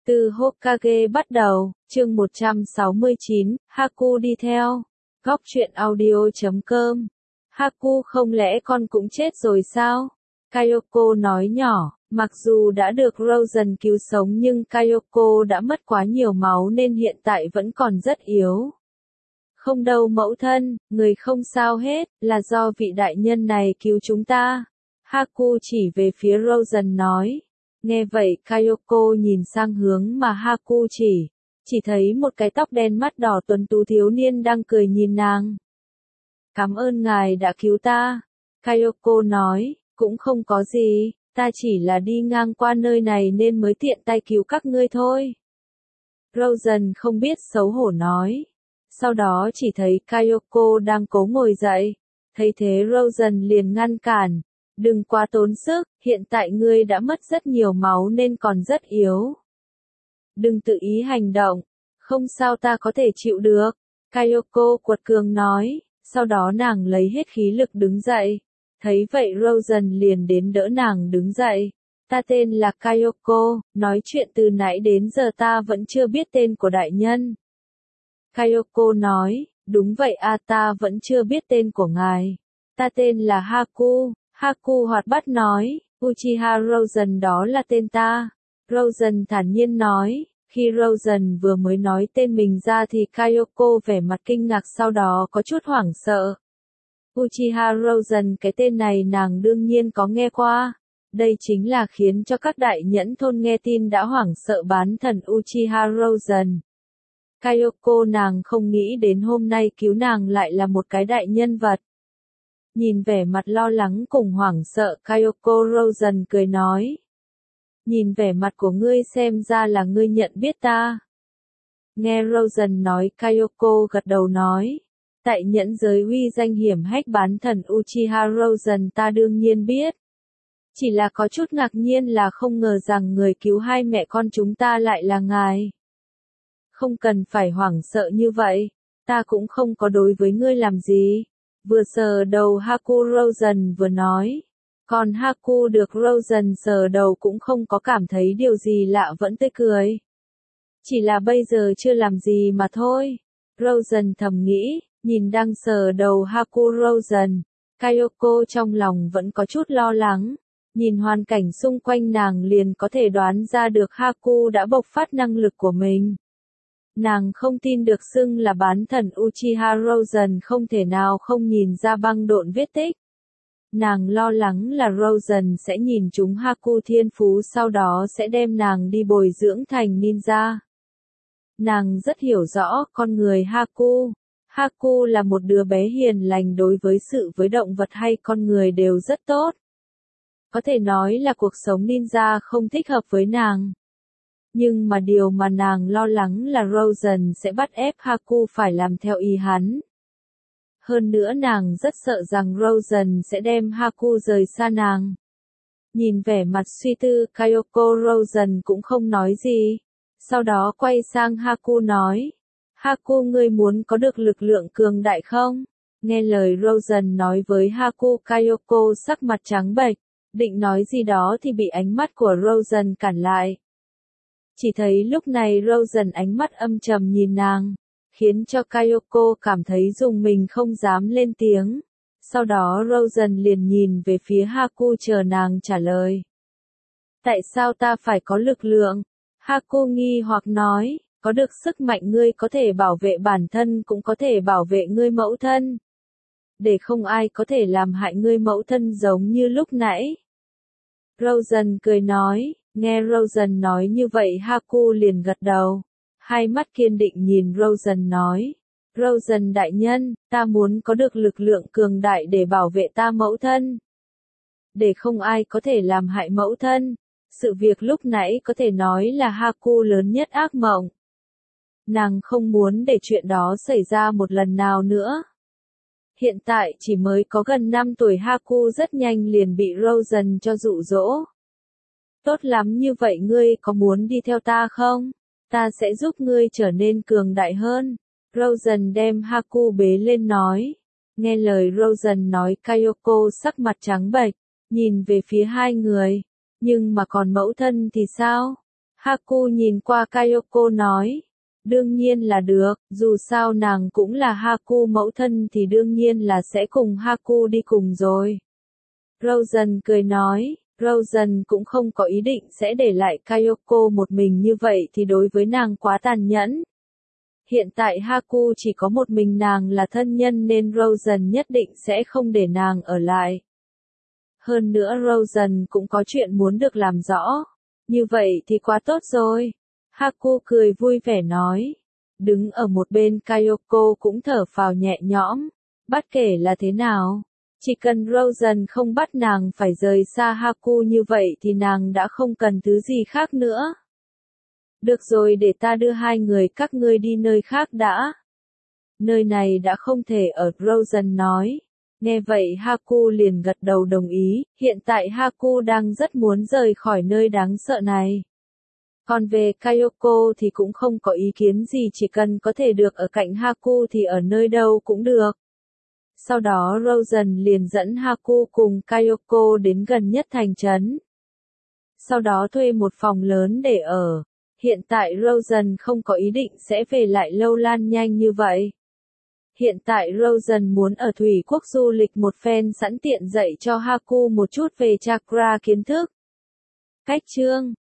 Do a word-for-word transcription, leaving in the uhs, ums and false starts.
Từ Hokage bắt đầu, chương một trăm sáu mươi chín, Haku đi theo. Góc truyện audio chấm com. Haku không lẽ con cũng chết rồi sao? Kayoko nói nhỏ, mặc dù đã được Rosen cứu sống nhưng Kayoko đã mất quá nhiều máu nên hiện tại vẫn còn rất yếu. Không đâu mẫu thân, người không sao hết, là do vị đại nhân này cứu chúng ta. Haku chỉ về phía Rosen nói. Nghe vậy Kayoko nhìn sang hướng mà Haku chỉ, chỉ thấy một cái tóc đen mắt đỏ tuấn tú thiếu niên đang cười nhìn nàng. Cảm ơn ngài đã cứu ta. Kayoko nói, cũng không có gì, ta chỉ là đi ngang qua nơi này nên mới tiện tay cứu các ngươi thôi. Rosen không biết xấu hổ nói. Sau đó chỉ thấy Kayoko đang cố ngồi dậy. Thấy thế Rosen liền ngăn cản. Đừng quá tốn sức, hiện tại ngươi đã mất rất nhiều máu nên còn rất yếu. Đừng tự ý hành động, không sao ta có thể chịu được. Kayoko quật cường nói, sau đó nàng lấy hết khí lực đứng dậy. Thấy vậy Rosen liền đến đỡ nàng đứng dậy. Ta tên là Kayoko, nói chuyện từ nãy đến giờ ta vẫn chưa biết tên của đại nhân. Kayoko nói, đúng vậy a ta vẫn chưa biết tên của ngài. Ta tên là Haku. Haku hoạt bát nói, Uchiha Rosen đó là tên ta. Rosen thản nhiên nói, khi Rosen vừa mới nói tên mình ra thì Kayoko vẻ mặt kinh ngạc sau đó có chút hoảng sợ. Uchiha Rosen cái tên này nàng đương nhiên có nghe qua. Đây chính là khiến cho các đại nhẫn thôn nghe tin đã hoảng sợ bán thần Uchiha Rosen. Kayoko nàng không nghĩ đến hôm nay cứu nàng lại là một cái đại nhân vật. Nhìn vẻ mặt lo lắng cùng hoảng sợ Kayoko Rosen cười nói. Nhìn vẻ mặt của ngươi xem ra là ngươi nhận biết ta. Nghe Rosen nói Kayoko gật đầu nói. Tại nhẫn giới uy danh hiểm hách bán thần Uchiha Rosen ta đương nhiên biết. Chỉ là có chút ngạc nhiên là không ngờ rằng người cứu hai mẹ con chúng ta lại là ngài. Không cần phải hoảng sợ như vậy, ta cũng không có đối với ngươi làm gì. Vừa sờ đầu Haku Rosen vừa nói. Còn Haku được Rosen sờ đầu cũng không có cảm thấy điều gì lạ vẫn tươi cười. Chỉ là bây giờ chưa làm gì mà thôi. Rosen thầm nghĩ, nhìn đang sờ đầu Haku Rosen. Kayoko trong lòng vẫn có chút lo lắng. Nhìn hoàn cảnh xung quanh nàng liền có thể đoán ra được Haku đã bộc phát năng lực của mình. Nàng không tin được xưng là bán thần Uchiha Rosen không thể nào không nhìn ra băng độn vết tích. Nàng lo lắng là Rosen sẽ nhìn chúng Haku thiên phú sau đó sẽ đem nàng đi bồi dưỡng thành ninja. Nàng rất hiểu rõ con người Haku. Haku là một đứa bé hiền lành đối với sự với động vật hay con người đều rất tốt. Có thể nói là cuộc sống ninja không thích hợp với nàng. Nhưng mà điều mà nàng lo lắng là Rosen sẽ bắt ép Haku phải làm theo ý hắn. Hơn nữa nàng rất sợ rằng Rosen sẽ đem Haku rời xa nàng. Nhìn vẻ mặt suy tư Kayoko Rosen cũng không nói gì. Sau đó quay sang Haku nói. Haku ngươi muốn có được lực lượng cường đại không? Nghe lời Rosen nói với Haku Kayoko sắc mặt trắng bệch. Định nói gì đó thì bị ánh mắt của Rosen cản lại. Chỉ thấy lúc này Rosen ánh mắt âm trầm nhìn nàng, khiến cho Kayoko cảm thấy rùng mình không dám lên tiếng. Sau đó Rosen liền nhìn về phía Haku chờ nàng trả lời. Tại sao ta phải có lực lượng? Haku nghi hoặc nói, có được sức mạnh ngươi có thể bảo vệ bản thân cũng có thể bảo vệ ngươi mẫu thân. Để không ai có thể làm hại ngươi mẫu thân giống như lúc nãy. Rosen cười nói. Nghe Rosen nói như vậy Haku liền gật đầu. Hai mắt kiên định nhìn Rosen nói. Rosen đại nhân, ta muốn có được lực lượng cường đại để bảo vệ ta mẫu thân. Để không ai có thể làm hại mẫu thân. Sự việc lúc nãy có thể nói là Haku lớn nhất ác mộng. Nàng không muốn để chuyện đó xảy ra một lần nào nữa. Hiện tại chỉ mới có gần năm tuổi Haku rất nhanh liền bị Rosen cho dụ dỗ. Tốt lắm như vậy ngươi có muốn đi theo ta không? Ta sẽ giúp ngươi trở nên cường đại hơn. Rosen đem Haku bế lên nói. Nghe lời Rosen nói Kayoko sắc mặt trắng bệch, nhìn về phía hai người. Nhưng mà còn mẫu thân thì sao? Haku nhìn qua Kayoko nói. Đương nhiên là được, dù sao nàng cũng là Haku mẫu thân thì đương nhiên là sẽ cùng Haku đi cùng rồi. Rosen cười nói, Rosen cũng không có ý định sẽ để lại Kayoko một mình như vậy thì đối với nàng quá tàn nhẫn. Hiện tại Haku chỉ có một mình nàng là thân nhân nên Rosen nhất định sẽ không để nàng ở lại. Hơn nữa Rosen cũng có chuyện muốn được làm rõ. Như vậy thì quá tốt rồi. Haku cười vui vẻ nói. Đứng ở một bên Kayoko cũng thở phào nhẹ nhõm. Bất kể là thế nào, chỉ cần Rosen không bắt nàng phải rời xa Haku như vậy thì nàng đã không cần thứ gì khác nữa. Được rồi, để ta đưa hai người các ngươi đi nơi khác đã. Nơi này đã không thể ở, Rosen nói. Nghe vậy Haku liền gật đầu đồng ý, hiện tại Haku đang rất muốn rời khỏi nơi đáng sợ này. Còn về Kayoko thì cũng không có ý kiến gì, chỉ cần có thể được ở cạnh Haku thì ở nơi đâu cũng được. Sau đó Rosen liền dẫn Haku cùng Kayoko đến gần nhất thành trấn. Sau đó thuê một phòng lớn để ở. Hiện tại Rosen không có ý định sẽ về lại Lâu Lan nhanh như vậy. Hiện tại Rosen muốn ở Thủy Quốc du lịch một phen sẵn tiện dạy cho Haku một chút về chakra kiến thức. Cách chương